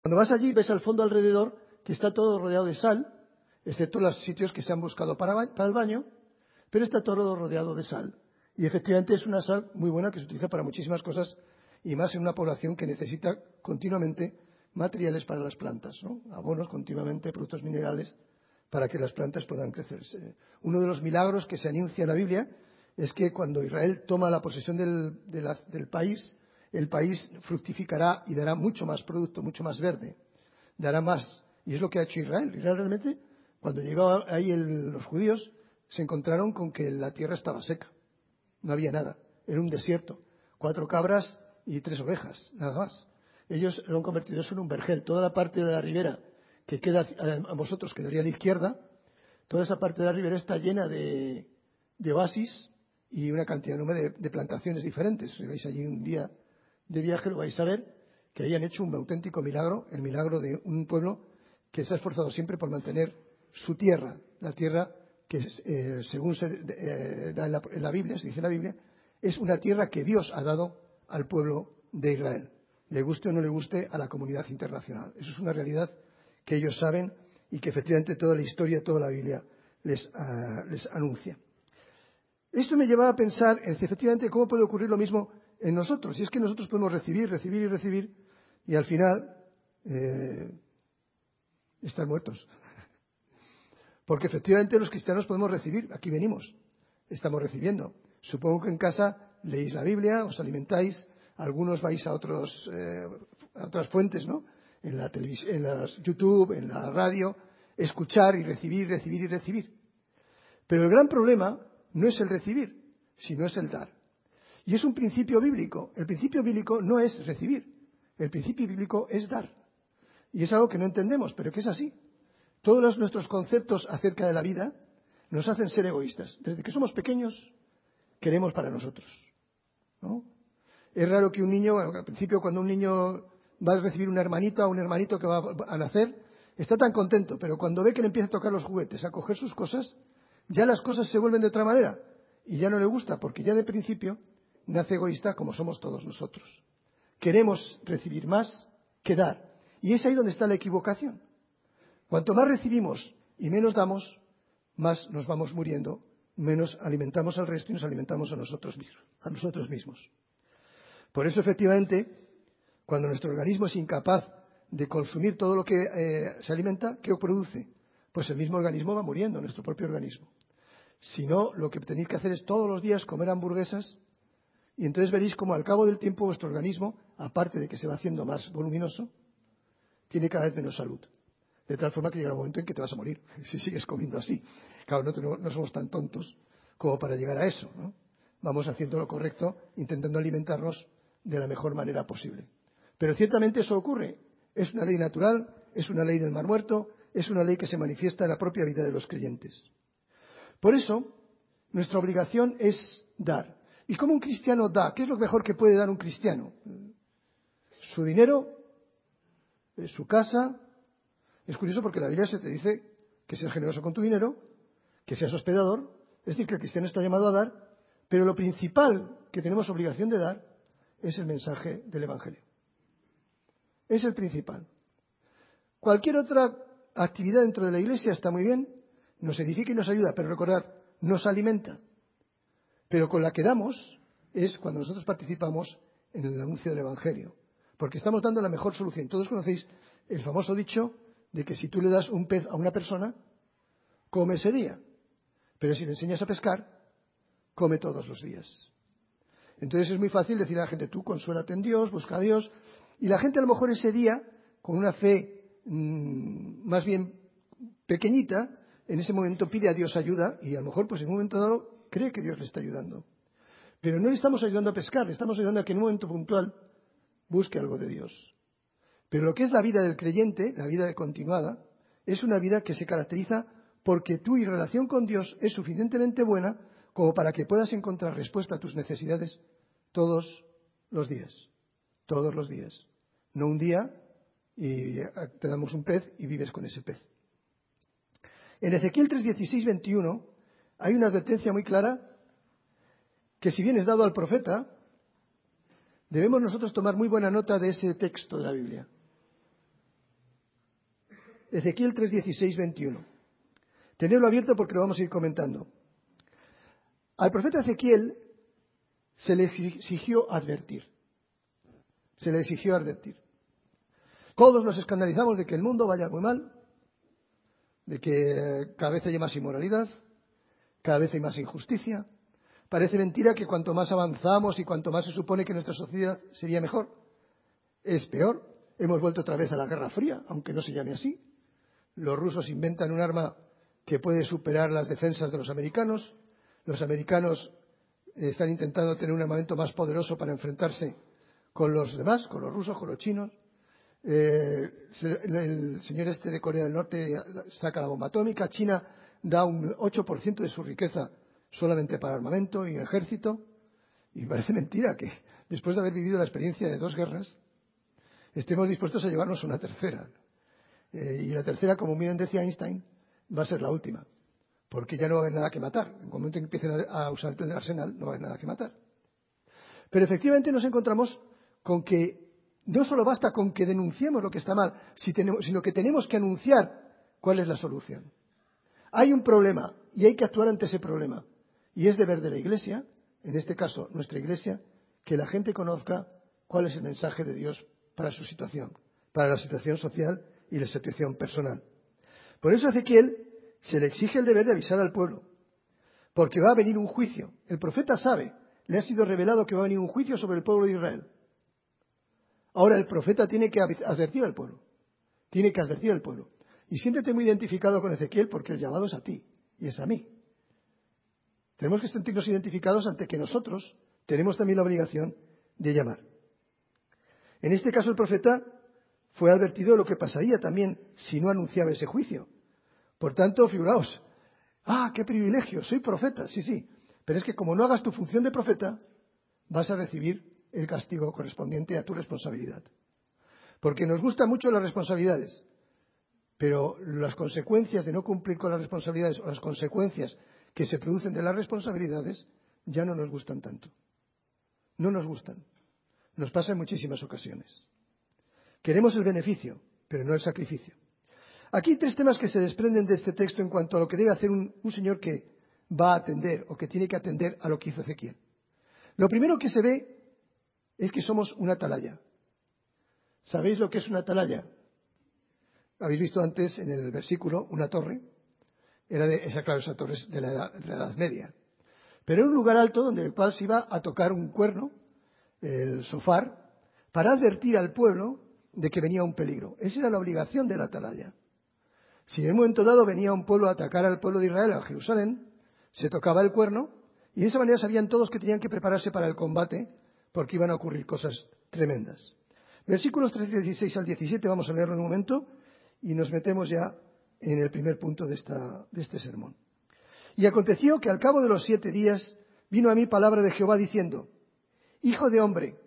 Cuando vas allí ves al fondo alrededor que está todo rodeado de sal, excepto los sitios que se han buscado para el baño, pero está todo rodeado de sal. Y efectivamente es una sal muy buena que se utiliza para muchísimas cosas y más en una población que necesita continuamente materiales para las plantas, ¿no? Abonos continuamente, productos minerales para que las plantas puedan crecerse. Uno de los milagros que se anuncia en la Biblia es que cuando Israel toma la posesión del país, el país fructificará y dará mucho más producto, mucho más verde, dará más. Y es lo que ha hecho Israel. Israel realmente, cuando llegó ahí los judíos, se encontraron con que la tierra estaba seca. No había nada. Era un desierto. 4 cabras y 3 ovejas, nada más. Ellos lo han convertido eso en un vergel. Toda la parte de la ribera que queda a vosotros, que daría a la izquierda, toda esa parte de la ribera está llena de oasis y una cantidad enorme de plantaciones diferentes. Si vais allí un día de viaje, lo vais a ver, que ahí han hecho un auténtico milagro, el milagro de un pueblo que se ha esforzado siempre por mantener su tierra, la tierra que según se da en la Biblia, se dice en la Biblia, es una tierra que Dios ha dado al pueblo de Israel, le guste o no le guste a la comunidad internacional. Eso es una realidad que ellos saben y que efectivamente toda la historia, toda la Biblia les anuncia. Esto me lleva a pensar en efectivamente cómo puede ocurrir lo mismo en nosotros. Y es que nosotros podemos recibir y al final estar muertos. Porque efectivamente los cristianos podemos recibir, aquí venimos, estamos recibiendo. Supongo que en casa leéis la Biblia, os alimentáis, algunos vais a otras fuentes, ¿no? En la televisión, en las YouTube, en la radio, escuchar y recibir. Pero el gran problema no es el recibir, sino es el dar. Y es un principio bíblico. El principio bíblico no es recibir, el principio bíblico es dar. Y es algo que no entendemos, pero que es así. Todos nuestros conceptos acerca de la vida nos hacen ser egoístas. Desde que somos pequeños, queremos para nosotros, ¿no? Es raro que un niño, al principio cuando un niño va a recibir una hermanita o un hermanito que va a nacer, está tan contento, pero cuando ve que le empieza a tocar los juguetes, a coger sus cosas, ya las cosas se vuelven de otra manera y ya no le gusta, porque ya de principio nace egoísta como somos todos nosotros. Queremos recibir más que dar. Y es ahí donde está la equivocación. Cuanto más recibimos y menos damos, más nos vamos muriendo, menos alimentamos al resto y nos alimentamos a nosotros mismos. Por eso, efectivamente, cuando nuestro organismo es incapaz de consumir todo lo que se alimenta, ¿qué produce? Pues el mismo organismo va muriendo, nuestro propio organismo. Si no, lo que tenéis que hacer es todos los días comer hamburguesas y entonces veréis como al cabo del tiempo vuestro organismo, aparte de que se va haciendo más voluminoso, tiene cada vez menos salud. De tal forma que llega un momento en que te vas a morir si sigues comiendo así. Claro, no somos tan tontos como para llegar a eso, ¿no? Vamos haciendo lo correcto, intentando alimentarnos de la mejor manera posible. Pero ciertamente eso ocurre. Es una ley natural, es una ley del mar muerto, es una ley que se manifiesta en la propia vida de los creyentes. Por eso, nuestra obligación es dar. ¿Y cómo un cristiano da? ¿Qué es lo mejor que puede dar un cristiano? Su dinero, su casa. Es curioso porque la Biblia se te dice que seas generoso con tu dinero, que seas hospedador, es decir, que el cristiano está llamado a dar, pero lo principal que tenemos obligación de dar es el mensaje del Evangelio. Es el principal. Cualquier otra actividad dentro de la Iglesia está muy bien, nos edifica y nos ayuda, pero recordad, nos alimenta. Pero con la que damos es cuando nosotros participamos en el anuncio del Evangelio, porque estamos dando la mejor solución. Todos conocéis el famoso dicho de que si tú le das un pez a una persona, come ese día. Pero si le enseñas a pescar, come todos los días. Entonces es muy fácil decir a la gente, tú consuélate en Dios, busca a Dios. Y la gente a lo mejor ese día, con una fe más bien pequeñita, en ese momento pide a Dios ayuda y a lo mejor pues en un momento dado cree que Dios le está ayudando. Pero no le estamos ayudando a pescar, le estamos ayudando a que en un momento puntual busque algo de Dios. Pero lo que es la vida del creyente, la vida continuada, es una vida que se caracteriza porque tu relación con Dios es suficientemente buena como para que puedas encontrar respuesta a tus necesidades todos los días. Todos los días. No un día y te damos un pez y vives con ese pez. En Ezequiel 3:16, 21 hay una advertencia muy clara que si bien es dado al profeta, debemos nosotros tomar muy buena nota de ese texto de la Biblia. Ezequiel 3:16, 21. Tenedlo abierto porque lo vamos a ir comentando. Al profeta Ezequiel se le exigió advertir. Se le exigió advertir. Todos nos escandalizamos de que el mundo vaya muy mal, de que cada vez haya más inmoralidad, cada vez hay más injusticia. Parece mentira que cuanto más avanzamos y cuanto más se supone que nuestra sociedad sería mejor, es peor. Hemos vuelto otra vez a la Guerra Fría, aunque no se llame así. Los rusos inventan un arma que puede superar las defensas de los americanos. Los americanos están intentando tener un armamento más poderoso para enfrentarse con los demás, con los rusos, con los chinos. El señor este de Corea del Norte saca la bomba atómica. China da un 8% de su riqueza solamente para armamento y ejército. Y parece mentira que después de haber vivido la experiencia de 2 guerras, estemos dispuestos a llevarnos una tercera. Y la tercera, como bien decía Einstein, va a ser la última. Porque ya no va a haber nada que matar. En el momento en que empiecen a usar el arsenal, no va a haber nada que matar. Pero efectivamente nos encontramos con que no solo basta con que denunciemos lo que está mal, sino que tenemos que anunciar cuál es la solución. Hay un problema y hay que actuar ante ese problema. Y es deber de la Iglesia, en este caso nuestra Iglesia, que la gente conozca cuál es el mensaje de Dios para su situación, para la situación social y la situación personal. Por eso a Ezequiel se le exige el deber de avisar al pueblo, porque va a venir un juicio. El profeta sabe, le ha sido revelado que va a venir un juicio sobre el pueblo de Israel. Ahora el profeta tiene que advertir al pueblo, tiene que advertir al pueblo. Y siéntete muy identificado con Ezequiel porque el llamado es a ti y es a mí. Tenemos que sentirnos identificados ante que nosotros tenemos también la obligación de llamar. En este caso el profeta fue advertido de lo que pasaría también si no anunciaba ese juicio. Por tanto, figuraos, qué privilegio, soy profeta, sí, pero es que como no hagas tu función de profeta, vas a recibir el castigo correspondiente a tu responsabilidad. Porque nos gustan mucho las responsabilidades, pero las consecuencias de no cumplir con las responsabilidades o las consecuencias que se producen de las responsabilidades ya no nos gustan tanto. No nos gustan. Nos pasa en muchísimas ocasiones. Queremos el beneficio, pero no el sacrificio. Aquí hay 3 temas que se desprenden de este texto en cuanto a lo que debe hacer un señor que va a atender o que tiene que atender a lo que hizo Ezequiel. Lo primero que se ve es que somos una atalaya. ¿Sabéis lo que es una atalaya? Habéis visto antes en el versículo una torre. Esa torre es de la Edad Media. Pero era un lugar alto donde el cual se iba a tocar un cuerno, el shofar, para advertir al pueblo de que venía un peligro. Esa era la obligación de la atalaya. Si en un momento dado venía un pueblo a atacar al pueblo de Israel, a Jerusalén, se tocaba el cuerno y de esa manera sabían todos que tenían que prepararse para el combate porque iban a ocurrir cosas tremendas. Versículos 13, 16 al 17 vamos a leerlo en un momento y nos metemos ya en el primer punto de este sermón. Y aconteció que al cabo de los 7 días vino a mí palabra de Jehová diciendo: Hijo de hombre,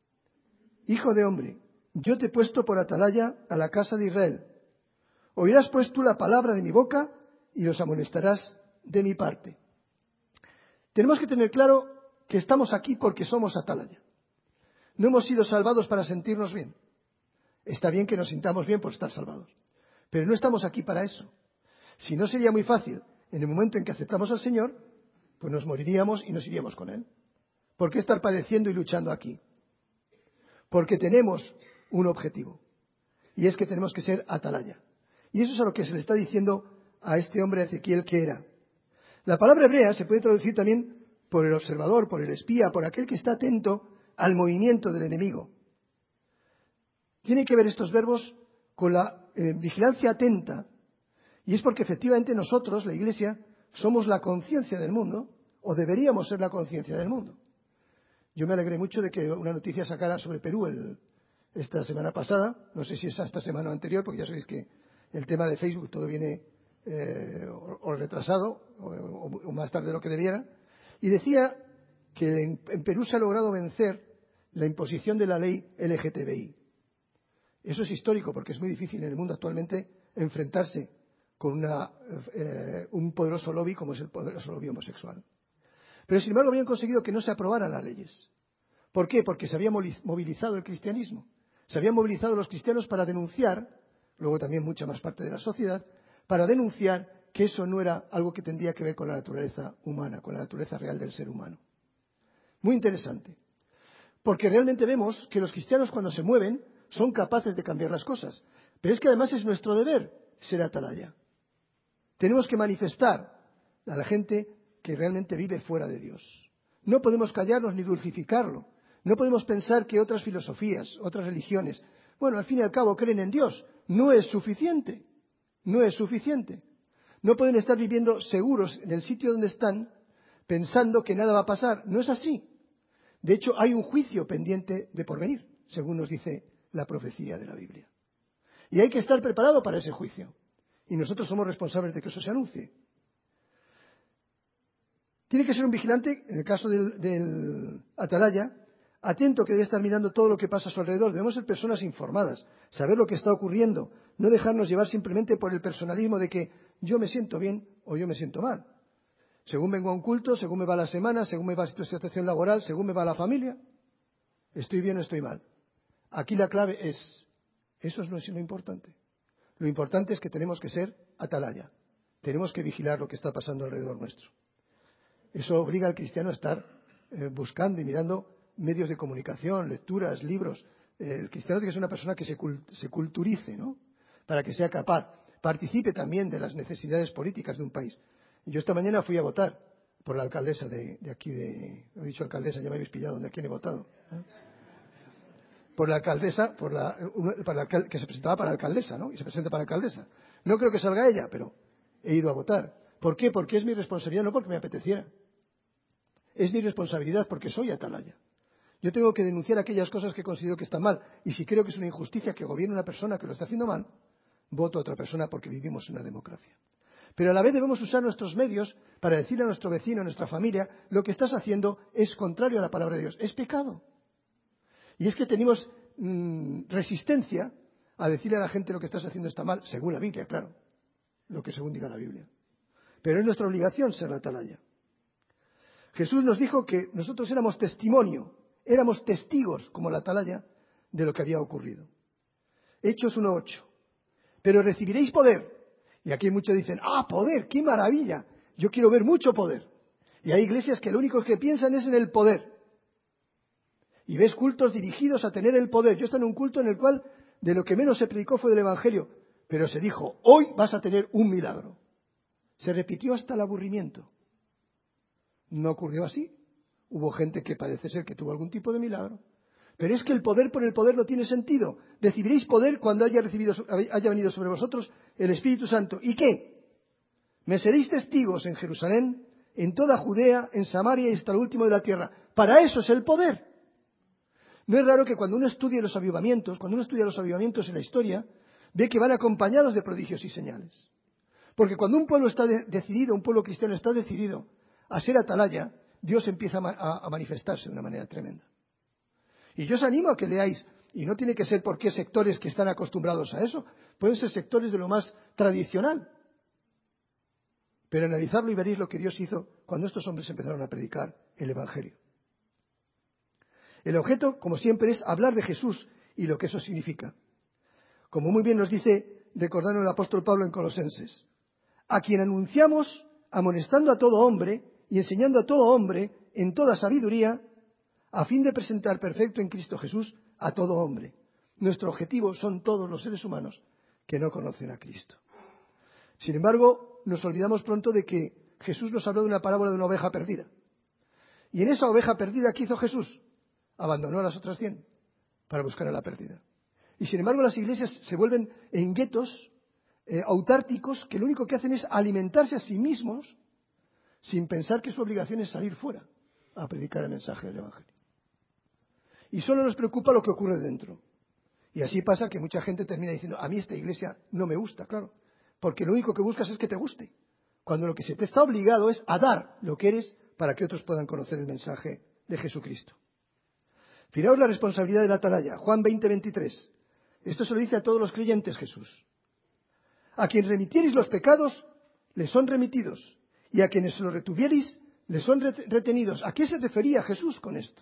yo te he puesto por atalaya a la casa de Israel. Oirás pues tú la palabra de mi boca y los amonestarás de mi parte. Tenemos que tener claro que estamos aquí porque somos atalaya. No hemos sido salvados para sentirnos bien. Está bien que nos sintamos bien por estar salvados, pero no estamos aquí para eso. Si no, sería muy fácil. En el momento en que aceptamos al Señor, pues nos moriríamos y nos iríamos con Él. ¿Por qué estar padeciendo y luchando aquí? Porque tenemos un objetivo, y es que tenemos que ser atalaya. Y eso es a lo que se le está diciendo a este hombre Ezequiel que era. La palabra hebrea se puede traducir también por el observador, por el espía, por aquel que está atento al movimiento del enemigo. Tiene que ver estos verbos con la vigilancia atenta, y es porque efectivamente nosotros, la Iglesia, somos la conciencia del mundo, o deberíamos ser la conciencia del mundo. Yo me alegré mucho de que una noticia sacara sobre Perú esta semana pasada, no sé si es esta semana o anterior, porque ya sabéis que el tema de Facebook todo viene o retrasado o más tarde de lo que debiera, y decía que en Perú se ha logrado vencer la imposición de la ley LGTBI. Eso es histórico porque es muy difícil en el mundo actualmente enfrentarse con un poderoso lobby como es el poderoso lobby homosexual. Pero sin embargo habían conseguido que no se aprobaran las leyes. ¿Por qué? Porque se había movilizado el cristianismo. Se habían movilizado los cristianos para denunciar luego también mucha más parte de la sociedad, para denunciar que eso no era algo que tendría que ver con la naturaleza humana, con la naturaleza real del ser humano. Muy interesante, porque realmente vemos que los cristianos cuando se mueven son capaces de cambiar las cosas, pero es que además es nuestro deber ser atalaya. Tenemos que manifestar a la gente que realmente vive fuera de Dios. No podemos callarnos ni dulcificarlo. No podemos pensar que otras filosofías, otras religiones, bueno, al fin y al cabo creen en Dios. No es suficiente. No es suficiente. No pueden estar viviendo seguros en el sitio donde están pensando que nada va a pasar. No es así. De hecho, hay un juicio pendiente de porvenir, según nos dice la profecía de la Biblia. Y hay que estar preparado para ese juicio. Y nosotros somos responsables de que eso se anuncie. Tiene que ser un vigilante, en el caso del atalaya, atento, que debe estar mirando todo lo que pasa a su alrededor. Debemos ser personas informadas, saber lo que está ocurriendo, no dejarnos llevar simplemente por el personalismo de que yo me siento bien o yo me siento mal. Según vengo a un culto, según me va la semana, según me va la situación laboral, según me va la familia, estoy bien o estoy mal. Aquí la clave es, eso no es lo importante. Lo importante es que tenemos que ser atalaya. Tenemos que vigilar lo que está pasando alrededor nuestro. Eso obliga al cristiano a estar buscando y mirando medios de comunicación, lecturas, libros. El cristiano tiene que ser una persona que se culturice, ¿no? Para que sea capaz, participe también de las necesidades políticas de un país. Yo esta mañana fui a votar por la alcaldesa de aquí he dicho alcaldesa, ya me habéis pillado de quién he votado. Por la alcaldesa, que se presentaba para alcaldesa, ¿no? Y se presenta para alcaldesa. No creo que salga ella, pero he ido a votar. ¿Por qué? Porque es mi responsabilidad, no porque me apeteciera. Es mi responsabilidad porque soy atalaya. Yo tengo que denunciar aquellas cosas que considero que están mal. Y si creo que es una injusticia que gobierne una persona que lo está haciendo mal, voto a otra persona porque vivimos en una democracia. Pero a la vez debemos usar nuestros medios para decirle a nuestro vecino, a nuestra familia, lo que estás haciendo es contrario a la palabra de Dios. Es pecado. Y es que tenemos resistencia a decirle a la gente lo que estás haciendo está mal, según la Biblia, claro. Lo que según diga la Biblia. Pero es nuestra obligación ser la atalaya. Jesús nos dijo que nosotros éramos testimonio, éramos testigos, como la atalaya, de lo que había ocurrido. Hechos 1:8. Pero recibiréis poder. Y aquí muchos dicen, poder, qué maravilla. Yo quiero ver mucho poder. Y hay iglesias que lo único que piensan es en el poder. Y ves cultos dirigidos a tener el poder. Yo estoy en un culto en el cual de lo que menos se predicó fue del Evangelio. Pero se dijo, hoy vas a tener un milagro. Se repitió hasta el aburrimiento. No ocurrió así. Hubo gente que parece ser que tuvo algún tipo de milagro. Pero es que el poder por el poder no tiene sentido. Recibiréis poder cuando haya venido sobre vosotros el Espíritu Santo. ¿Y qué? Me seréis testigos en Jerusalén, en toda Judea, en Samaria y hasta lo último de la tierra. Para eso es el poder. No es raro que cuando uno estudia los avivamientos, en la historia, ve que van acompañados de prodigios y señales. Porque cuando un pueblo está decidido, un pueblo cristiano está decidido a ser atalaya, Dios empieza a manifestarse de una manera tremenda. Y yo os animo a que leáis, y no tiene que ser porque sectores que están acostumbrados a eso, pueden ser sectores de lo más tradicional. Pero analizarlo y veréis lo que Dios hizo cuando estos hombres empezaron a predicar el Evangelio. El objeto, como siempre, es hablar de Jesús y lo que eso significa. Como muy bien nos dice, recordando el apóstol Pablo en Colosenses, a quien anunciamos amonestando a todo hombre y enseñando a todo hombre en toda sabiduría, a fin de presentar perfecto en Cristo Jesús a todo hombre. Nuestro objetivo son todos los seres humanos que no conocen a Cristo. Sin embargo, nos olvidamos pronto de que Jesús nos habló de una parábola de una oveja perdida. Y en esa oveja perdida, ¿qué hizo Jesús? Abandonó a las otras 100 para buscar a la perdida. Y sin embargo, las iglesias se vuelven en guetos autárticos que lo único que hacen es alimentarse a sí mismos sin pensar que su obligación es salir fuera a predicar el mensaje del Evangelio. Y solo nos preocupa lo que ocurre dentro. Y así pasa que mucha gente termina diciendo, a mí esta iglesia no me gusta, claro, porque lo único que buscas es que te guste, cuando lo que se te está obligado es a dar lo que eres para que otros puedan conocer el mensaje de Jesucristo. Fijaos la responsabilidad de la atalaya, Juan 20:23. Esto se lo dice a todos los creyentes Jesús. A quien remitiereis los pecados, les son remitidos, y a quienes se los retuviereis, les son retenidos. ¿A qué se refería Jesús con esto?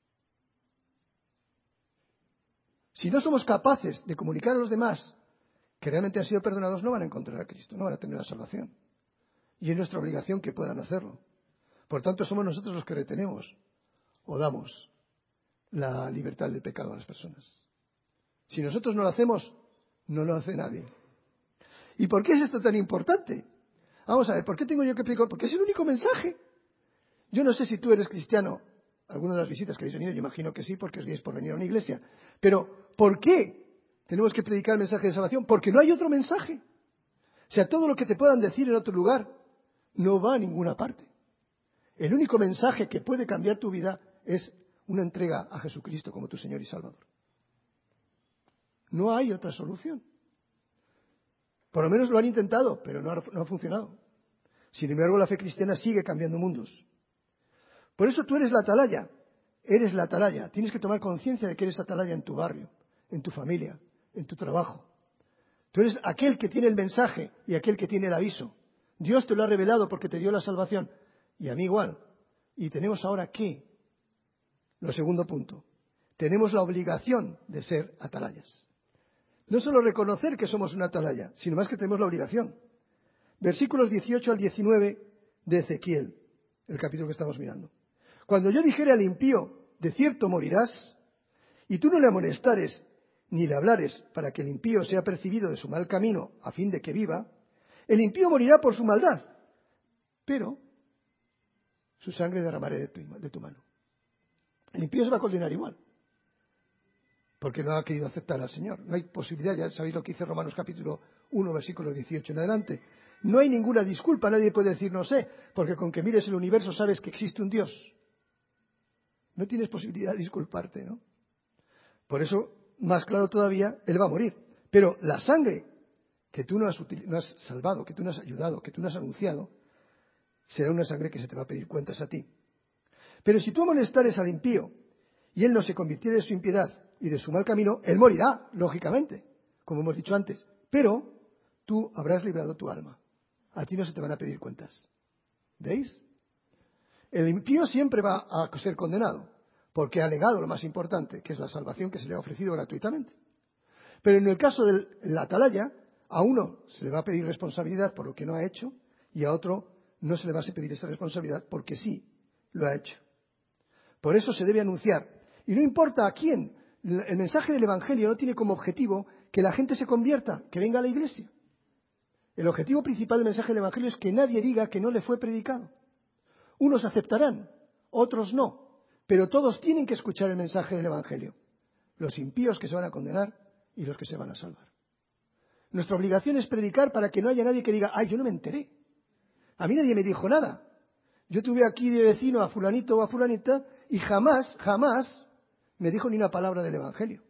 Si no somos capaces de comunicar a los demás que realmente han sido perdonados no van a encontrar a Cristo, no van a tener la salvación. Y es nuestra obligación que puedan hacerlo. Por tanto, somos nosotros los que retenemos o damos la libertad del pecado a las personas. Si nosotros no lo hacemos, no lo hace nadie. ¿Y por qué es esto tan importante? Vamos a ver, ¿por qué tengo yo que predicar? Porque es el único mensaje. Yo no sé si tú eres cristiano. Algunas de las visitas que habéis venido, yo imagino que sí, porque os guiáis por venir a una iglesia. Pero, ¿por qué tenemos que predicar el mensaje de salvación? Porque no hay otro mensaje. O sea, todo lo que te puedan decir en otro lugar no va a ninguna parte. El único mensaje que puede cambiar tu vida es una entrega a Jesucristo como tu Señor y Salvador. No hay otra solución. Por lo menos lo han intentado, pero no ha funcionado. Sin embargo, la fe cristiana sigue cambiando mundos. Por eso tú eres la atalaya. Eres la atalaya. Tienes que tomar conciencia de que eres atalaya en tu barrio, en tu familia, en tu trabajo. Tú eres aquel que tiene el mensaje y aquel que tiene el aviso. Dios te lo ha revelado porque te dio la salvación. Y a mí igual. ¿Y tenemos ahora qué? Lo segundo punto. Tenemos la obligación de ser atalayas. No solo reconocer que somos una atalaya, sino más que tenemos la obligación. Versículos 18 al 19 de Ezequiel, el capítulo que estamos mirando. Cuando yo dijere al impío, de cierto morirás, y tú no le amonestares ni le hablares para que el impío sea percibido de su mal camino a fin de que viva, el impío morirá por su maldad, pero su sangre derramaré de tu mano. El impío se va a condenar igual, porque no ha querido aceptar al Señor. No hay posibilidad, ya sabéis lo que dice Romanos capítulo 1, versículo 18 en adelante. No hay ninguna disculpa, nadie puede decir no sé, porque con que mires el universo sabes que existe un Dios. No tienes posibilidad de disculparte, ¿no? Por eso, más claro todavía, Él va a morir. Pero la sangre que tú no has salvado, que tú no has ayudado, que tú no has anunciado, será una sangre que se te va a pedir cuentas a ti. Pero si tú amonestares al impío y él no se convirtiere de su impiedad y de su mal camino, él morirá, lógicamente, como hemos dicho antes. Pero tú habrás librado tu alma. A ti no se te van a pedir cuentas. ¿Veis? El impío siempre va a ser condenado, porque ha negado lo más importante, que es la salvación que se le ha ofrecido gratuitamente. Pero en el caso de la atalaya, a uno se le va a pedir responsabilidad por lo que no ha hecho y a otro no se le va a pedir esa responsabilidad porque sí lo ha hecho. Por eso se debe anunciar. Y no importa a quién, el mensaje del Evangelio no tiene como objetivo que la gente se convierta, que venga a la iglesia. El objetivo principal del mensaje del Evangelio es que nadie diga que no le fue predicado. Unos aceptarán, otros no, pero todos tienen que escuchar el mensaje del Evangelio. Los impíos que se van a condenar y los que se van a salvar. Nuestra obligación es predicar para que no haya nadie que diga, ay, yo no me enteré. A mí nadie me dijo nada. Yo tuve aquí de vecino a fulanito o a fulanita y jamás me dijo ni una palabra del Evangelio.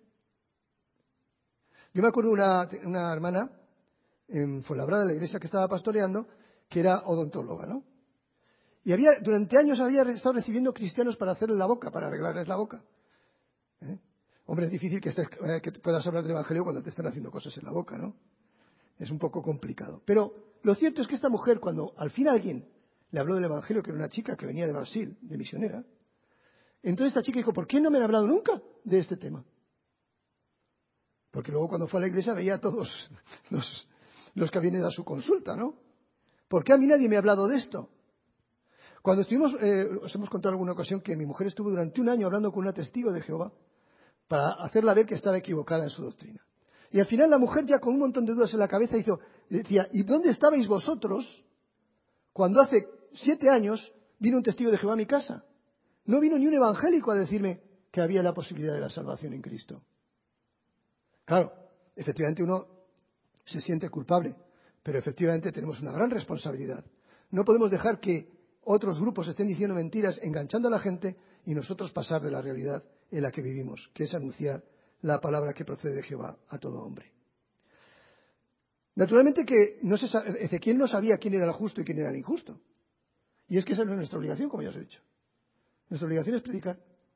Yo me acuerdo de una hermana en Fuenlabrada, la iglesia que estaba pastoreando, que era odontóloga, ¿no? Y durante años había estado recibiendo cristianos para hacerles la boca, para arreglarles la boca. Hombre, es difícil que puedas hablar del Evangelio cuando te están haciendo cosas en la boca, ¿no? Es un poco complicado. Pero lo cierto es que esta mujer, cuando al fin alguien le habló del Evangelio, que era una chica que venía de Brasil, de misionera, entonces esta chica dijo, ¿por qué no me han hablado nunca de este tema? Porque luego cuando fue a la iglesia veía a todos los que habían ido a su consulta, ¿no? ¿Por qué a mí nadie me ha hablado de esto? Cuando estuvimos, os hemos contado en alguna ocasión que mi mujer estuvo durante un año hablando con una testigo de Jehová para hacerla ver que estaba equivocada en su doctrina. Y al final la mujer, ya con un montón de dudas en la cabeza, decía, ¿y dónde estabais vosotros cuando hace 7 años vino un testigo de Jehová a mi casa? No vino ni un evangélico a decirme que había la posibilidad de la salvación en Cristo. Claro, efectivamente uno se siente culpable, pero efectivamente tenemos una gran responsabilidad. No podemos dejar que otros grupos estén diciendo mentiras, enganchando a la gente y nosotros pasar de la realidad en la que vivimos, que es anunciar la palabra que procede de Jehová a todo hombre. Naturalmente que Ezequiel no sabía quién era el justo y quién era el injusto. Y es que esa no es nuestra obligación, como ya os he dicho. Nuestra obligación es predicar.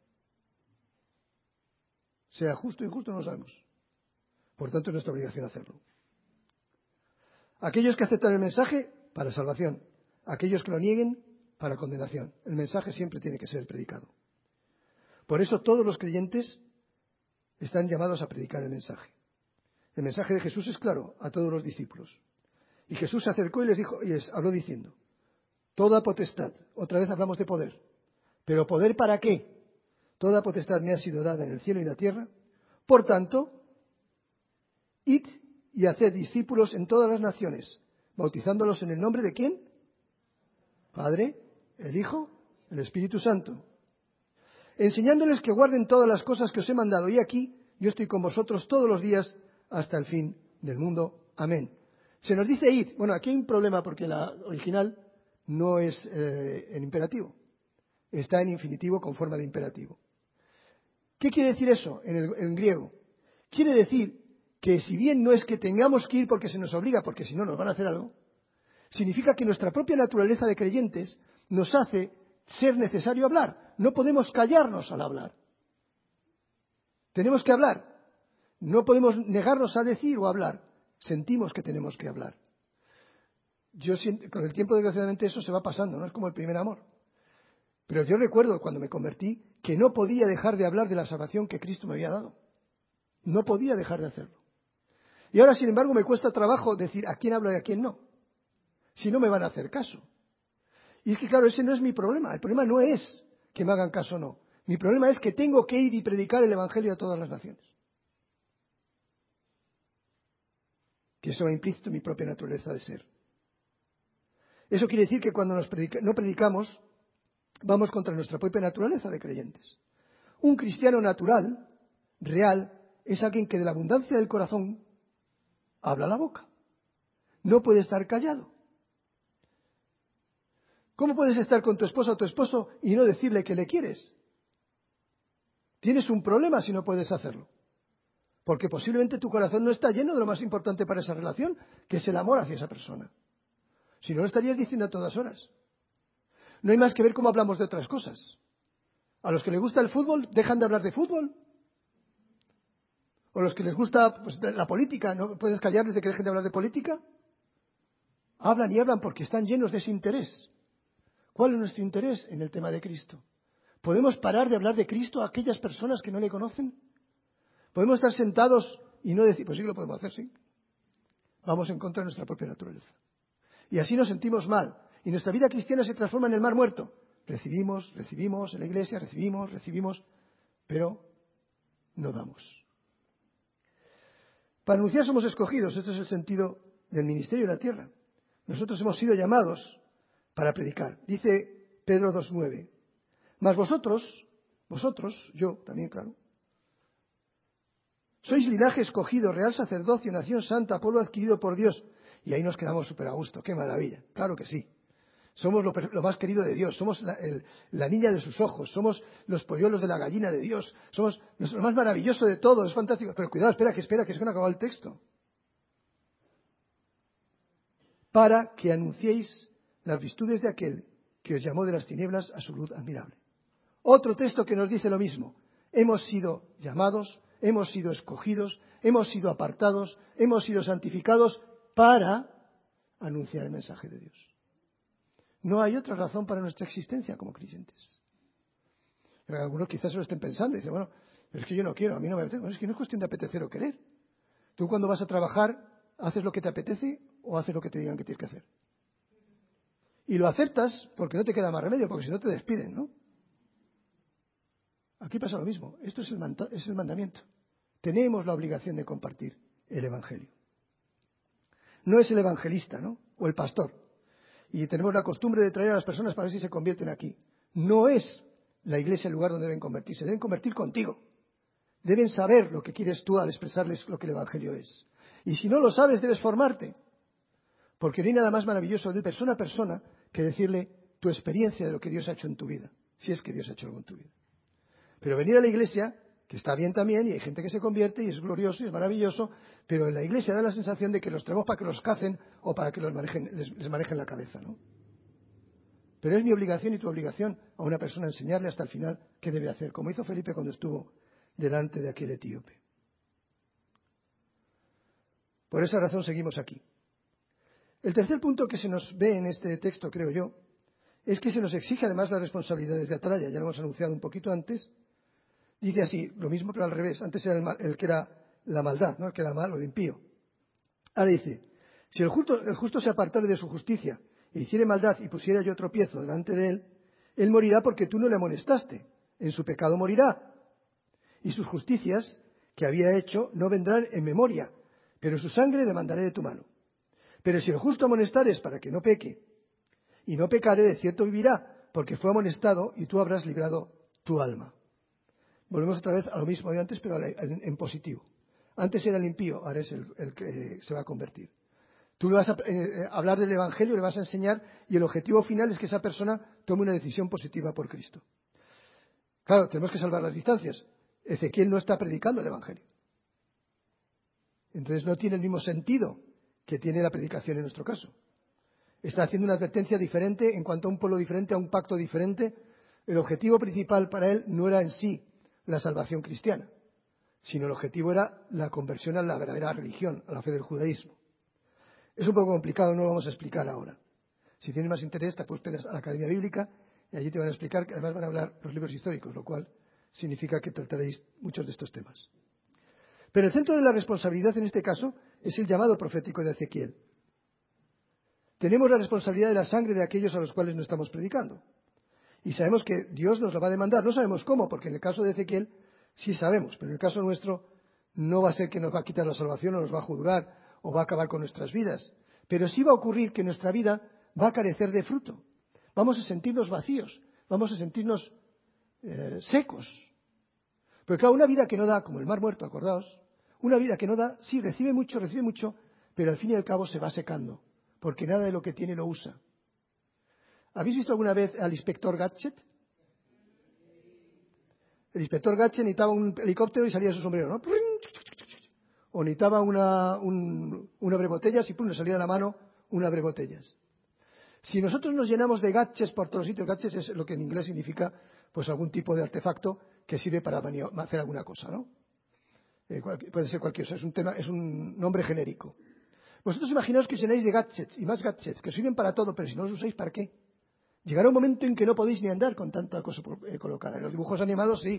Sea justo o injusto, no lo sabemos. Por tanto, es nuestra obligación hacerlo. Aquellos que aceptan el mensaje, para salvación. Aquellos que lo nieguen, para condenación. El mensaje siempre tiene que ser predicado. Por eso todos los creyentes están llamados a predicar el mensaje. El mensaje de Jesús es claro a todos los discípulos. Y Jesús se acercó y les dijo, y les habló diciendo, toda potestad, otra vez hablamos de poder, pero ¿poder para qué? Toda potestad me ha sido dada en el cielo y la tierra, por tanto, id y haced discípulos en todas las naciones, bautizándolos en el nombre de ¿quién? Padre, el Hijo, el Espíritu Santo, enseñándoles que guarden todas las cosas que os he mandado, y aquí yo estoy con vosotros todos los días hasta el fin del mundo. Amén. Se nos dice id. Bueno, aquí hay un problema porque la original no es en imperativo. Está en infinitivo con forma de imperativo. ¿Qué quiere decir eso en griego? Quiere decir que si bien no es que tengamos que ir porque se nos obliga, porque si no nos van a hacer algo, significa que nuestra propia naturaleza de creyentes nos hace ser necesario hablar. No podemos callarnos al hablar. Tenemos que hablar. No podemos negarnos a decir o hablar. Sentimos que tenemos que hablar. Yo siento, con el tiempo, desgraciadamente, eso se va pasando, no es como el primer amor. Pero yo recuerdo cuando me convertí que no podía dejar de hablar de la salvación que Cristo me había dado. No podía dejar de hacerlo. Y ahora, sin embargo, me cuesta trabajo decir a quién hablo y a quién no. Si no me van a hacer caso. Y es que, claro, ese no es mi problema. El problema no es que me hagan caso o no. Mi problema es que tengo que ir y predicar el Evangelio a todas las naciones. Que eso va implícito en mi propia naturaleza de ser. Eso quiere decir que cuando no predicamos, vamos contra nuestra propia naturaleza de creyentes. Un cristiano natural, real, es alguien que de la abundancia del corazón habla la boca. No puede estar callado. ¿Cómo puedes estar con tu esposa o tu esposo y no decirle que le quieres? Tienes un problema si no puedes hacerlo. Porque posiblemente tu corazón no está lleno de lo más importante para esa relación, que es el amor hacia esa persona. Si no, lo estarías diciendo a todas horas. No hay más que ver cómo hablamos de otras cosas. A los que les gusta el fútbol, dejan de hablar de fútbol. O los que les gusta la política, ¿no puedes callarles de que dejen de hablar de política? Hablan y hablan porque están llenos de ese interés. ¿Cuál es nuestro interés en el tema de Cristo? ¿Podemos parar de hablar de Cristo a aquellas personas que no le conocen? ¿Podemos estar sentados y no decir, pues sí que lo podemos hacer, sí? Vamos en contra de nuestra propia naturaleza. Y así nos sentimos mal. Y nuestra vida cristiana se transforma en el mar muerto. Recibimos en la iglesia, recibimos, pero no damos. Para anunciar somos escogidos. Este es el sentido del ministerio en la tierra. Nosotros hemos sido llamados para predicar. Dice Pedro 2:9. Mas vosotros, yo también, claro, sois linaje escogido, real sacerdocio, nación santa, pueblo adquirido por Dios. Y ahí nos quedamos súper a gusto. ¡Qué maravilla! Claro que sí. Somos lo más querido de Dios. Somos la niña de sus ojos. Somos los polluelos de la gallina de Dios. Somos lo más maravilloso de todo. Es fantástico. Pero cuidado, espera, que es que no ha acabado el texto. Para que anunciéis las virtudes de aquel que os llamó de las tinieblas a su luz admirable. Otro texto que nos dice lo mismo. Hemos sido llamados, hemos sido escogidos, hemos sido apartados, hemos sido santificados para anunciar el mensaje de Dios. No hay otra razón para nuestra existencia como creyentes. Algunos quizás se lo estén pensando y dicen, bueno, pero es que yo no quiero, a mí no me apetece. Bueno, es que no es cuestión de apetecer o querer. Tú cuando vas a trabajar, ¿haces lo que te apetece o haces lo que te digan que tienes que hacer? Y lo aceptas porque no te queda más remedio, porque si no te despiden, ¿no? Aquí pasa lo mismo. Esto es el mandamiento. Tenemos la obligación de compartir el Evangelio. No es el evangelista, ¿no? O el pastor. Y tenemos la costumbre de traer a las personas para ver si se convierten aquí. No es la iglesia el lugar donde deben convertirse. Deben convertir contigo. Deben saber lo que quieres tú al expresarles lo que el Evangelio es. Y si no lo sabes, debes formarte. Porque no hay nada más maravilloso de persona a persona que decirle tu experiencia de lo que Dios ha hecho en tu vida. Si es que Dios ha hecho algo en tu vida. Pero venir a la iglesia, que está bien también, y hay gente que se convierte y es glorioso y es maravilloso, pero en la iglesia da la sensación de que los traemos para que los cacen o para que les manejen la cabeza, ¿no? Pero es mi obligación y tu obligación a una persona enseñarle hasta el final qué debe hacer, como hizo Felipe cuando estuvo delante de aquel etíope. Por esa razón seguimos aquí. El tercer punto que se nos ve en este texto, creo yo, es que se nos exige además las responsabilidades de atalaya. Ya lo hemos anunciado un poquito antes. Dice así, lo mismo pero al revés. Antes era el que era la maldad, ¿no? El que era malo, el impío. Ahora dice, si el justo se apartare de su justicia e hiciere maldad y pusiera yo tropiezo delante de él, él morirá porque tú no le amonestaste. En su pecado morirá. Y sus justicias que había hecho no vendrán en memoria, pero su sangre demandaré de tu mano. Pero si el justo amonestares para que no peque, y no pecare, de cierto vivirá, porque fue amonestado y tú habrás librado tu alma. Volvemos otra vez a lo mismo de antes, pero en positivo. Antes era el impío, ahora es el que se va a convertir. Tú le vas a hablar del Evangelio, le vas a enseñar, y el objetivo final es que esa persona tome una decisión positiva por Cristo. Claro, tenemos que salvar las distancias. Ezequiel no está predicando el Evangelio. Entonces no tiene el mismo sentido que tiene la predicación en nuestro caso. Está haciendo una advertencia diferente en cuanto a un pueblo diferente, a un pacto diferente. El objetivo principal para él no era en sí la salvación cristiana, sino el objetivo era la conversión a la verdadera religión, a la fe del judaísmo. Es un poco complicado, no lo vamos a explicar ahora. Si tienes más interés, te apuntas a la Academia Bíblica y allí te van a explicar, que además van a hablar los libros históricos, lo cual significa que trataréis muchos de estos temas. Pero el centro de la responsabilidad en este caso es el llamado profético de Ezequiel. Tenemos la responsabilidad de la sangre de aquellos a los cuales no estamos predicando. Y sabemos que Dios nos lo va a demandar. No sabemos cómo, porque en el caso de Ezequiel sí sabemos, pero en el caso nuestro no va a ser que nos va a quitar la salvación o nos va a juzgar o va a acabar con nuestras vidas. Pero sí va a ocurrir que nuestra vida va a carecer de fruto. Vamos a sentirnos vacíos, vamos a sentirnos secos. Porque claro, una vida que no da, como el mar muerto, acordaos, una vida que no da, sí, recibe mucho, pero al fin y al cabo se va secando, porque nada de lo que tiene lo usa. ¿Habéis visto alguna vez al inspector Gadget? El inspector Gadget necesitaba un helicóptero y salía de su sombrero, ¿no? O necesitaba un abrebotellas y ¡pum!, le salía de la mano un abrebotellas. Si nosotros nos llenamos de gadgets por todos los sitios, gadgets es lo que en inglés significa pues algún tipo de artefacto que sirve para hacer alguna cosa, ¿no? Puede ser cualquier cosa, es un nombre genérico. Vosotros imaginaos que os llenáis de gadgets y más gadgets que sirven para todo, pero si no los usáis, ¿para qué? Llegará un momento en que no podéis ni andar con tanta cosa colocada. En los dibujos animados sí,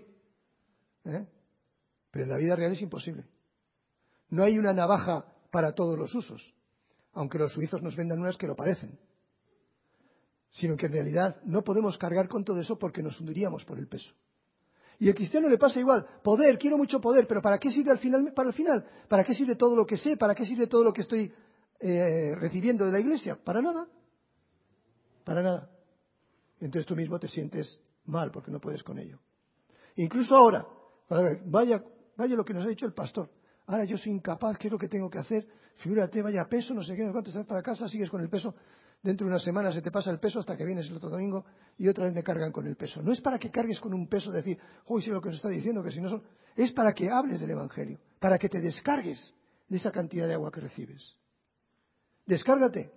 pero en la vida real es imposible. No hay una navaja para todos los usos, aunque los suizos nos vendan unas que lo parecen, sino que en realidad no podemos cargar con todo eso porque nos hundiríamos por el peso. Y al cristiano le pasa igual. Poder, quiero mucho poder, pero ¿para qué sirve para el final? ¿Para qué sirve todo lo que sé? ¿Para qué sirve todo lo que estoy recibiendo de la iglesia? Para nada. Para nada. Entonces tú mismo te sientes mal porque no puedes con ello. Incluso ahora, vaya lo que nos ha dicho el pastor. Ahora yo soy incapaz, ¿qué es lo que tengo que hacer? Figúrate, vaya peso, no sé qué, no sé cuánto, estás para casa, sigues con el peso. Dentro de una semana se te pasa el peso hasta que vienes el otro domingo y otra vez me cargan con el peso. No es para que cargues con un peso, decir, uy, sé lo que os está diciendo, que si no son... Es para que hables del Evangelio, para que te descargues de esa cantidad de agua que recibes. Descárgate.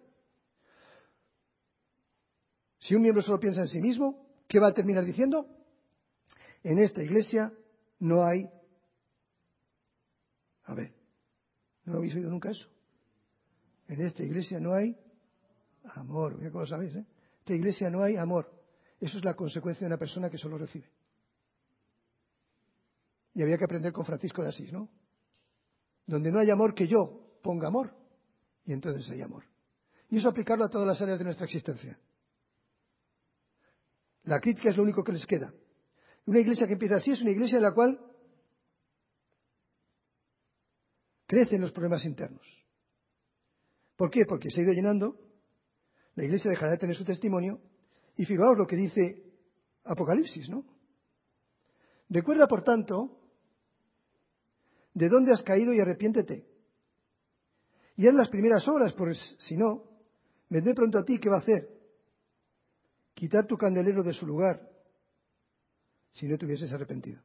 Si un miembro solo piensa en sí mismo, ¿qué va a terminar diciendo? En esta iglesia no hay... A ver, ¿no habéis oído nunca eso? En esta iglesia no hay amor. Mira cómo lo sabéis, ¿eh? En esta iglesia no hay amor. Eso es la consecuencia de una persona que solo recibe. Y había que aprender con Francisco de Asís, ¿no? Donde no hay amor, que yo ponga amor. Y entonces hay amor. Y eso aplicarlo a todas las áreas de nuestra existencia. La crítica es lo único que les queda. Una iglesia que empieza así es una iglesia en la cual crecen los problemas internos. ¿Por qué? Porque se ha ido llenando, la iglesia dejará de tener su testimonio, y fijaos lo que dice Apocalipsis, ¿no? Recuerda, por tanto, de dónde has caído y arrepiéntete. Y haz las primeras obras, pues si no, vendré pronto a ti, ¿qué va a hacer? Quitar tu candelero de su lugar, si no te hubieses arrepentido.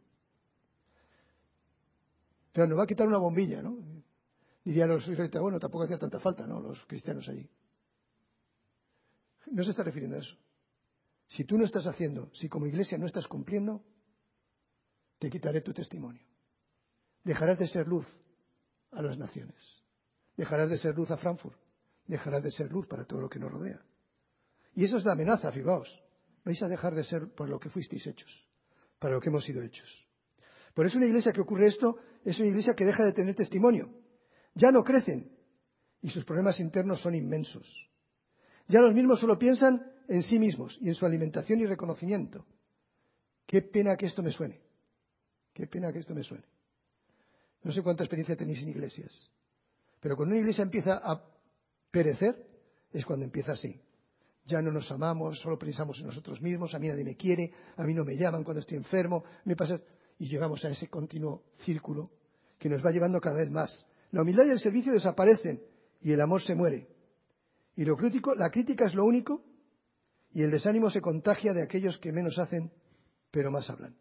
Pero nos va a quitar una bombilla, ¿no? Dirían los israelitas, bueno, tampoco hacía tanta falta, ¿no? Los cristianos allí. No se está refiriendo a eso. Si tú no estás haciendo, si como iglesia no estás cumpliendo, te quitaré tu testimonio. Dejarás de ser luz a las naciones. Dejarás de ser luz a Frankfurt. Dejarás de ser luz para todo lo que nos rodea. Y eso es la amenaza, fijaos. Vais a dejar de ser por lo que fuisteis hechos, para lo que hemos sido hechos. Por eso en una iglesia que ocurre esto, es una iglesia que deja de tener testimonio. Ya no crecen y sus problemas internos son inmensos. Ya los mismos solo piensan en sí mismos y en su alimentación y reconocimiento. Qué pena que esto me suene. Qué pena que esto me suene. No sé cuánta experiencia tenéis en iglesias, pero cuando una iglesia empieza a perecer es cuando empieza así. Ya no nos amamos, solo pensamos en nosotros mismos, a mí nadie me quiere, a mí no me llaman cuando estoy enfermo, me pasa... Y llegamos a ese continuo círculo que nos va llevando cada vez más. La humildad y el servicio desaparecen y el amor se muere. Y lo crítico, la crítica es lo único y el desánimo se contagia de aquellos que menos hacen, pero más hablan.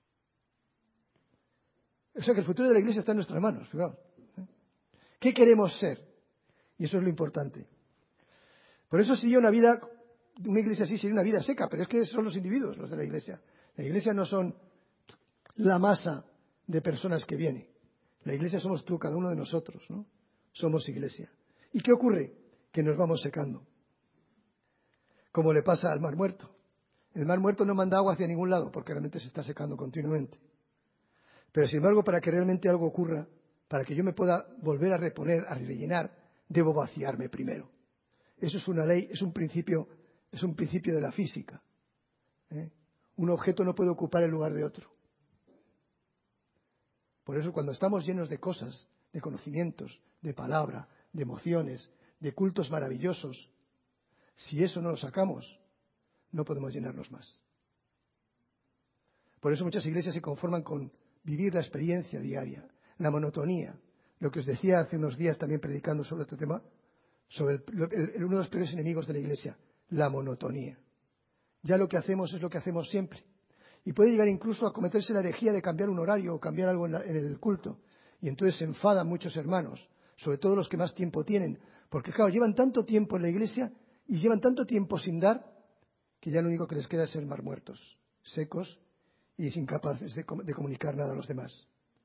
O sea que el futuro de la iglesia está en nuestras manos. Fijaos. ¿Qué queremos ser? Y eso es lo importante. Por eso sería una iglesia así sería una vida seca, pero es que son los individuos los de la iglesia. La iglesia no son la masa de personas que viene. La iglesia somos tú, cada uno de nosotros, ¿no? Somos iglesia. ¿Y qué ocurre? Que nos vamos secando. Como le pasa al Mar Muerto. El Mar Muerto no manda agua hacia ningún lado porque realmente se está secando continuamente. Pero sin embargo, para que realmente algo ocurra, para que yo me pueda volver a reponer, a rellenar, debo vaciarme primero. Eso es una ley, es un principio de la física. Un objeto no puede ocupar el lugar de otro. Por eso cuando estamos llenos de cosas, de conocimientos, de palabra, de emociones, de cultos maravillosos, si eso no lo sacamos, no podemos llenarnos más. Por eso muchas iglesias se conforman con vivir la experiencia diaria, la monotonía. Lo que os decía hace unos días también predicando sobre este tema, sobre uno de los peores enemigos de la iglesia, la monotonía. Ya lo que hacemos es lo que hacemos siempre. Y puede llegar incluso a cometerse la herejía de cambiar un horario o cambiar algo en el culto. Y entonces se enfadan muchos hermanos, sobre todo los que más tiempo tienen. Porque claro, llevan tanto tiempo en la iglesia y llevan tanto tiempo sin dar, que ya lo único que les queda es ser mar muertos, secos y incapaces de comunicar nada a los demás.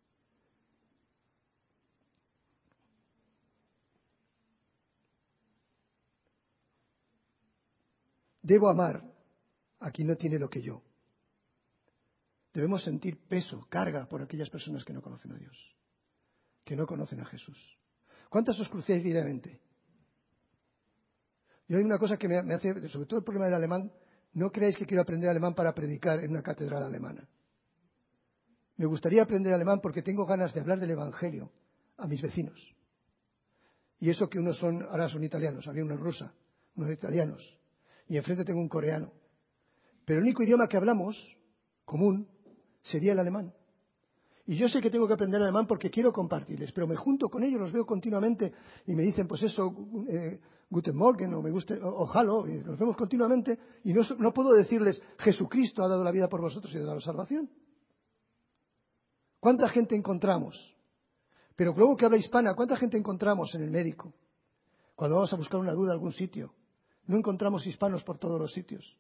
Debo amar a quien no tiene lo que yo. Debemos sentir peso, carga por aquellas personas que no conocen a Dios, que no conocen a Jesús. ¿Cuántas os crucéis diariamente? Yo hay una cosa que me hace, sobre todo el problema del alemán, no creáis que quiero aprender alemán para predicar en una catedral alemana. Me gustaría aprender alemán porque tengo ganas de hablar del Evangelio a mis vecinos. Y eso que ahora son italianos, había una rusa, unos italianos, y enfrente tengo un coreano. Pero el único idioma que hablamos, común, sería el alemán. Y yo sé que tengo que aprender alemán porque quiero compartirles, pero me junto con ellos, los veo continuamente y me dicen, pues eso, Guten Morgen, o Hallo, y los vemos continuamente, y no puedo decirles, Jesucristo ha dado la vida por vosotros y ha dado la salvación. ¿Cuánta gente encontramos? Pero luego que habla hispana, ¿cuánta gente encontramos en el médico? Cuando vamos a buscar una duda en algún sitio. No encontramos hispanos por todos los sitios.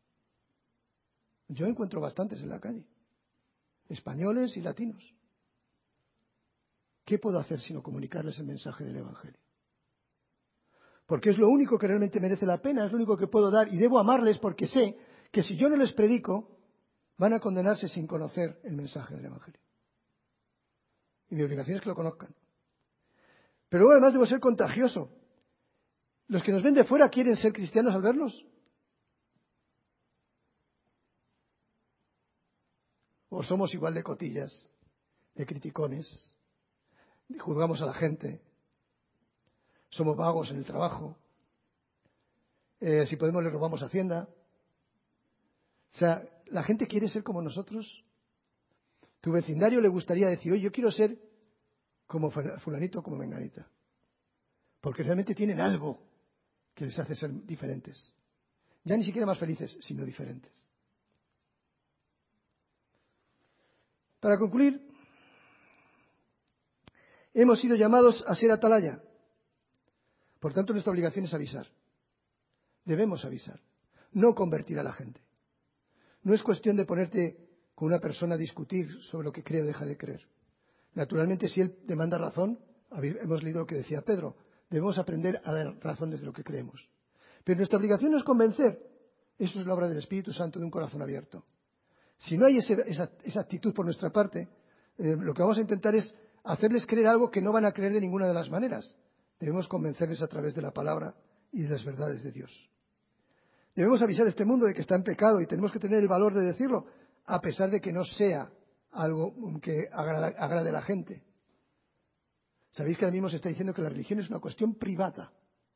Yo encuentro bastantes en la calle. Españoles y latinos. ¿Qué puedo hacer sino comunicarles el mensaje del Evangelio? Porque es lo único que realmente merece la pena, es lo único que puedo dar y debo amarles porque sé que si yo no les predico, van a condenarse sin conocer el mensaje del Evangelio. Y mi obligación es que lo conozcan. Pero luego además debo ser contagioso. Los que nos ven de fuera quieren ser cristianos al verlos. O somos igual de cotillas, de criticones, juzgamos a la gente, somos vagos en el trabajo, si podemos le robamos a Hacienda. O sea, la gente quiere ser como nosotros. Tu vecindario le gustaría decir, oye, yo quiero ser como fulanito o como menganita. Porque realmente tienen algo que les hace ser diferentes. Ya ni siquiera más felices, sino diferentes. Para concluir, hemos sido llamados a ser atalaya. Por tanto, nuestra obligación es avisar. Debemos avisar, no convertir a la gente. No es cuestión de ponerte con una persona a discutir sobre lo que cree o deja de creer. Naturalmente, si él demanda razón, hemos leído lo que decía Pedro, debemos aprender a dar razones de lo que creemos. Pero nuestra obligación no es convencer. Eso es la obra del Espíritu Santo de un corazón abierto. Si no hay esa actitud por nuestra parte, lo que vamos a intentar es hacerles creer algo que no van a creer de ninguna de las maneras. Debemos convencerles a través de la palabra y de las verdades de Dios. Debemos avisar a este mundo de que está en pecado y tenemos que tener el valor de decirlo, a pesar de que no sea algo que agrade a la gente. Sabéis que ahora mismo se está diciendo que la religión es una cuestión privada.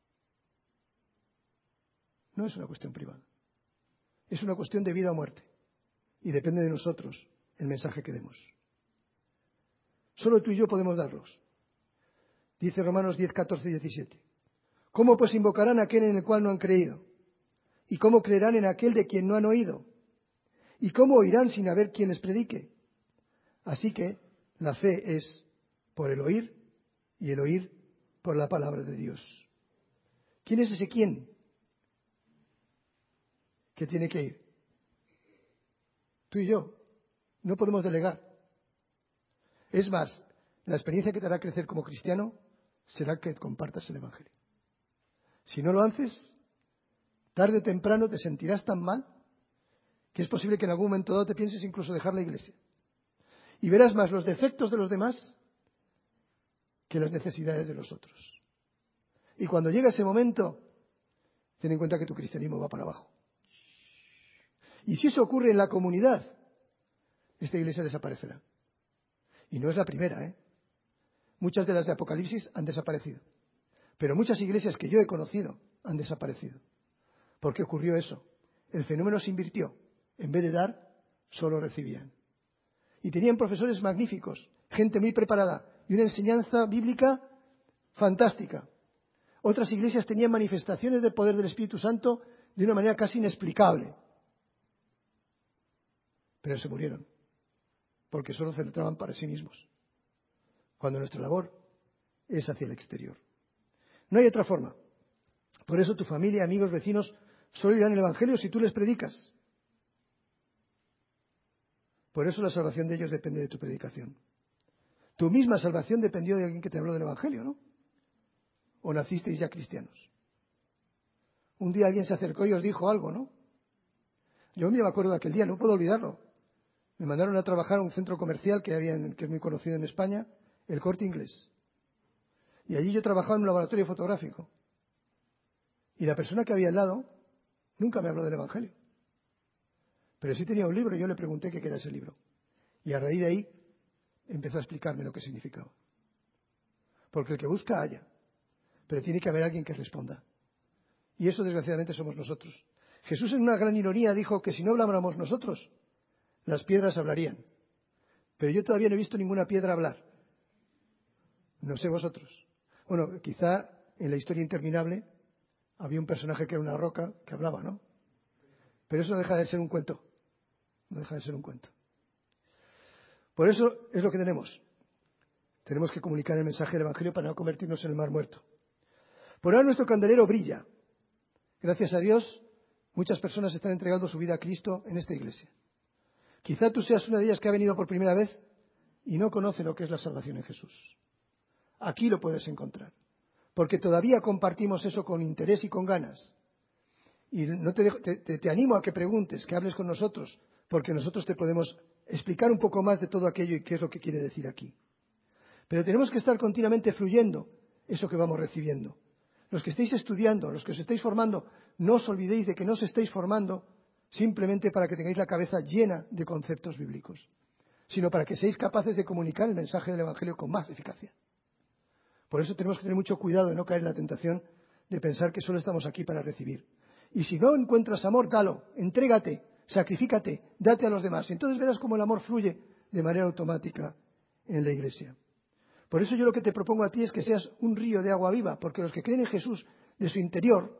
No es una cuestión privada. Es una cuestión de vida o muerte. Y depende de nosotros el mensaje que demos. Solo tú y yo podemos darlos. Dice Romanos 10, 14 y 17. ¿Cómo pues invocarán a aquel en el cual no han creído? ¿Y cómo creerán en aquel de quien no han oído? ¿Y cómo oirán sin haber quien les predique? Así que la fe es por el oír y el oír por la palabra de Dios. ¿Quién es ese quién que tiene que ir? Tú y yo. No podemos delegar. Es más, la experiencia que te hará crecer como cristiano será que compartas el Evangelio. Si no lo haces, tarde o temprano te sentirás tan mal que es posible que en algún momento dado te pienses incluso dejar la iglesia. Y verás más los defectos de los demás que las necesidades de los otros. Y cuando llega ese momento, ten en cuenta que tu cristianismo va para abajo. Y si eso ocurre en la comunidad, esta iglesia desaparecerá. Y no es la primera, ¿eh? Muchas de las de Apocalipsis han desaparecido. Pero muchas iglesias que yo he conocido han desaparecido. ¿Por qué ocurrió eso? El fenómeno se invirtió. En vez de dar, solo recibían. Y tenían profesores magníficos, gente muy preparada y una enseñanza bíblica fantástica. Otras iglesias tenían manifestaciones del poder del Espíritu Santo de una manera casi inexplicable. Pero se murieron, porque solo centraban para sí mismos, cuando nuestra labor es hacia el exterior. No hay otra forma. Por eso tu familia, amigos, vecinos, solo oirán el Evangelio si tú les predicas. Por eso la salvación de ellos depende de tu predicación. Tu misma salvación dependió de alguien que te habló del Evangelio, ¿no? ¿O nacisteis ya cristianos? Un día alguien se acercó y os dijo algo, ¿no? Yo me acuerdo de aquel día, no puedo olvidarlo. Me mandaron a trabajar a un centro comercial que es muy conocido en España, el Corte Inglés. Y allí yo trabajaba en un laboratorio fotográfico. Y la persona que había al lado nunca me habló del Evangelio. Pero sí tenía un libro y yo le pregunté qué era ese libro. Y a raíz de ahí empezó a explicarme lo que significaba. Porque el que busca halla. Pero tiene que haber alguien que responda. Y eso desgraciadamente somos nosotros. Jesús en una gran ironía dijo que si no habláramos nosotros, las piedras hablarían. Pero yo todavía no he visto ninguna piedra hablar. No sé vosotros. Bueno, quizá en la historia interminable había un personaje que era una roca que hablaba, ¿no? Pero eso no deja de ser un cuento. No deja de ser un cuento. Por eso es lo que tenemos. Tenemos que comunicar el mensaje del Evangelio para no convertirnos en el mar muerto. Por ahora nuestro candelero brilla. Gracias a Dios, muchas personas están entregando su vida a Cristo en esta iglesia. Quizá tú seas una de ellas que ha venido por primera vez y no conoce lo que es la salvación en Jesús. Aquí lo puedes encontrar. Porque todavía compartimos eso con interés y con ganas. Y no te animo a que preguntes, que hables con nosotros, porque nosotros te podemos explicar un poco más de todo aquello y qué es lo que quiere decir aquí. Pero tenemos que estar continuamente fluyendo eso que vamos recibiendo. Los que estéis estudiando, los que os estáis formando, no os olvidéis de que no os estáis formando simplemente para que tengáis la cabeza llena de conceptos bíblicos, sino para que seáis capaces de comunicar el mensaje del Evangelio con más eficacia. Por eso tenemos que tener mucho cuidado de no caer en la tentación de pensar que solo estamos aquí para recibir. Y si no encuentras amor, dalo, entrégate, sacrifícate, date a los demás. Entonces verás cómo el amor fluye de manera automática en la iglesia. Por eso yo lo que te propongo a ti es que seas un río de agua viva, porque los que creen en Jesús, de su interior,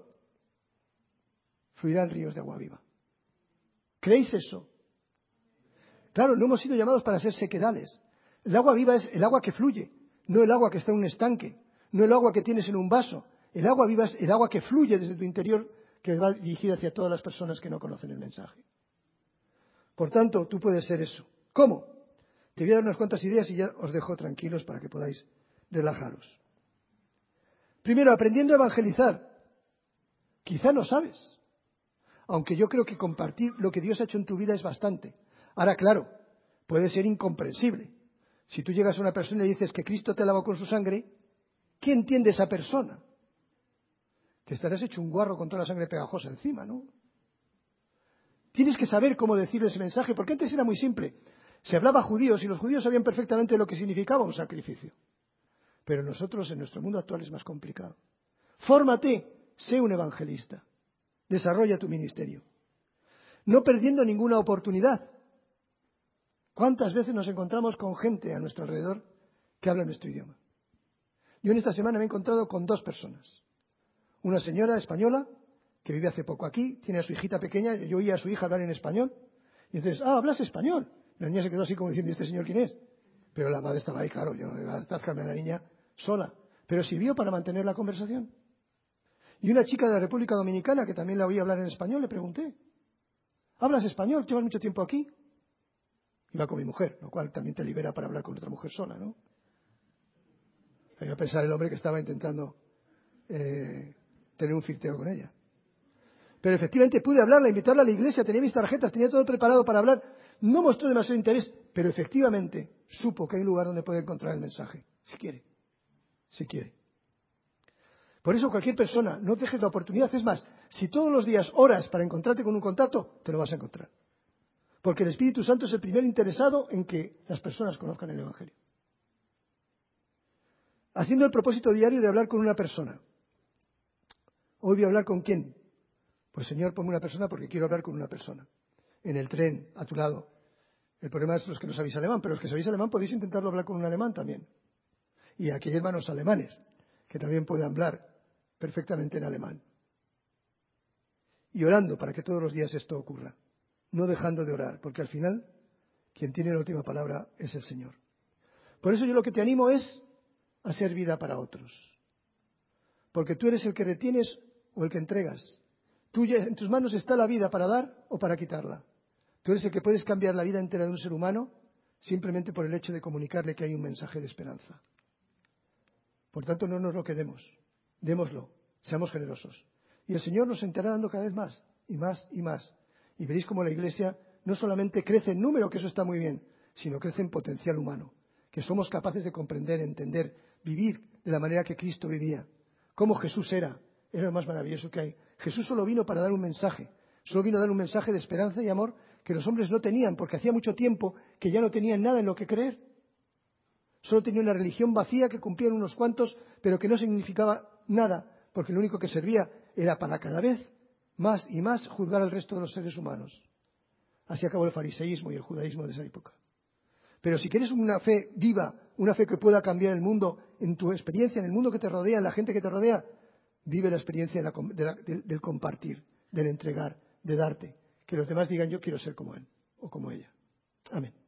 fluirán ríos de agua viva. ¿Creéis eso? Claro, no hemos sido llamados para ser sequedales. El agua viva es el agua que fluye, no el agua que está en un estanque, no el agua que tienes en un vaso. El agua viva es el agua que fluye desde tu interior, que va dirigida hacia todas las personas que no conocen el mensaje. Por tanto, tú puedes ser eso. ¿Cómo? Te voy a dar unas cuantas ideas y ya os dejo tranquilos para que podáis relajaros. Primero, aprendiendo a evangelizar. Quizá no sabes, aunque yo creo que compartir lo que Dios ha hecho en tu vida es bastante. Ahora, claro, puede ser incomprensible. Si tú llegas a una persona y dices que Cristo te lavó con su sangre, ¿qué entiende esa persona? Que estarás hecho un guarro con toda la sangre pegajosa encima, ¿no? Tienes que saber cómo decir ese mensaje, porque antes era muy simple. Se hablaba a judíos y los judíos sabían perfectamente lo que significaba un sacrificio. Pero nosotros, en nuestro mundo actual, es más complicado. Fórmate, sé un evangelista. Desarrolla tu ministerio. No perdiendo ninguna oportunidad. ¿Cuántas veces nos encontramos con gente a nuestro alrededor que habla nuestro idioma? Yo en esta semana me he encontrado con 2 personas. Una señora española que vive hace poco aquí, tiene a su hijita pequeña, yo oía a su hija hablar en español, y entonces, hablas español. La niña se quedó así como diciendo, ¿y este señor quién es? Pero la madre estaba ahí, claro, yo no iba a atascarme a la niña sola, pero sirvió para mantener la conversación. Y una chica de la República Dominicana, que también la oía hablar en español, le pregunté, ¿hablas español? ¿Llevas mucho tiempo aquí? Iba con mi mujer, lo cual también te libera para hablar con otra mujer sola, ¿no? Hay que pensar el hombre que estaba intentando tener un flirteo con ella. Pero efectivamente pude hablarla, invitarla a la iglesia, tenía mis tarjetas, tenía todo preparado para hablar. No mostró demasiado interés, pero efectivamente supo que hay un lugar donde puede encontrar el mensaje, si quiere, si quiere. Por eso cualquier persona, no dejes la oportunidad. Es más, si todos los días oras para encontrarte con un contacto, te lo vas a encontrar. Porque el Espíritu Santo es el primer interesado en que las personas conozcan el Evangelio. Haciendo el propósito diario de hablar con una persona. Hoy voy a hablar con quién. Pues Señor, ponme una persona porque quiero hablar con una persona. En el tren, a tu lado. El problema es los que no sabéis alemán, pero los que sabéis alemán podéis intentarlo hablar con un alemán también. Y aquí hay hermanos alemanes que también pueden hablar perfectamente en alemán. Y orando para que todos los días esto ocurra. No dejando de orar, porque al final quien tiene la última palabra es el Señor. Por eso yo lo que te animo es a ser vida para otros. Porque tú eres el que retienes o el que entregas. En tus manos está la vida para dar o para quitarla. Tú eres el que puedes cambiar la vida entera de un ser humano simplemente por el hecho de comunicarle que hay un mensaje de esperanza. Por tanto, no nos lo quedemos. Démoslo. Seamos generosos. Y el Señor nos estará dando cada vez más y más y más. Y veréis cómo la Iglesia no solamente crece en número, que eso está muy bien, sino crece en potencial humano. Que somos capaces de comprender, entender, vivir de la manera que Cristo vivía. Cómo Jesús era lo más maravilloso que hay. Jesús solo vino para dar un mensaje. Solo vino a dar un mensaje de esperanza y amor que los hombres no tenían, porque hacía mucho tiempo que ya no tenían nada en lo que creer. Solo tenían una religión vacía que cumplían unos cuantos, pero que no significaba nada, porque lo único que servía era para cada vez más y más juzgar al resto de los seres humanos. Así acabó el fariseísmo y el judaísmo de esa época. Pero si quieres una fe viva, una fe que pueda cambiar el mundo en tu experiencia, en el mundo que te rodea, en la gente que te rodea, vive la experiencia del compartir, del entregar, de darte. Que los demás digan, yo quiero ser como él o como ella. Amén.